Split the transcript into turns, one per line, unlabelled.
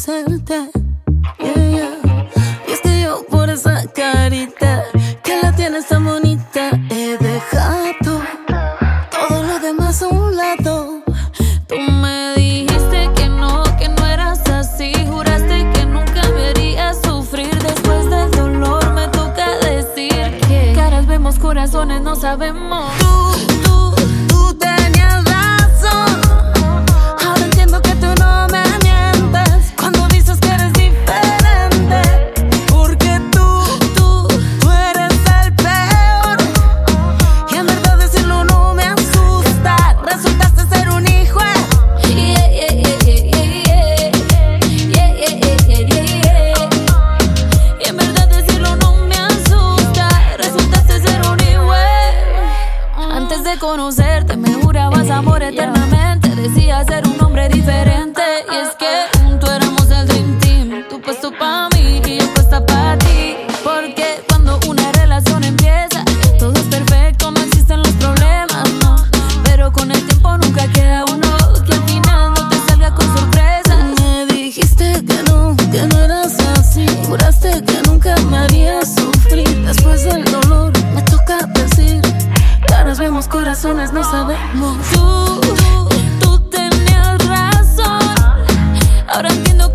conocerte. Yeah, yeah. Y es que yo por esa carita que la tienes tan bonita he dejado todo lo demás a un lado. Tú me dijiste que no eras así. Juraste que nunca me harías sufrir. Después del dolor me toca decir que caras vemos, corazones no sabemos. Tú tenías razón. Ahora entiendo que tú no me mientes cuando dices que eres diferente. Porque tú eres el peor. Y en verdad decirlo no me asusta. Resultaste ser un hijo. Y en verdad decirlo no me asusta. Resultaste ser un hijo. Antes de conocerte me jurabas amor eternamente. Decías ser un hombre diferente. Y es que juntos éramos el Dream Team. Tú puesto pa' mí y yo puesta pa' ti. Porque cuando una relación empieza todo es perfecto, no existen los problemas, no. Pero con el tiempo nunca queda uno que al final no te salga con sorpresa. Me dijiste que no eras así. Juraste que nunca me harías sufrir. Después del dolor me toca decir caras vemos, corazones no sabemos. Tú tenías razón. Ahora entiendo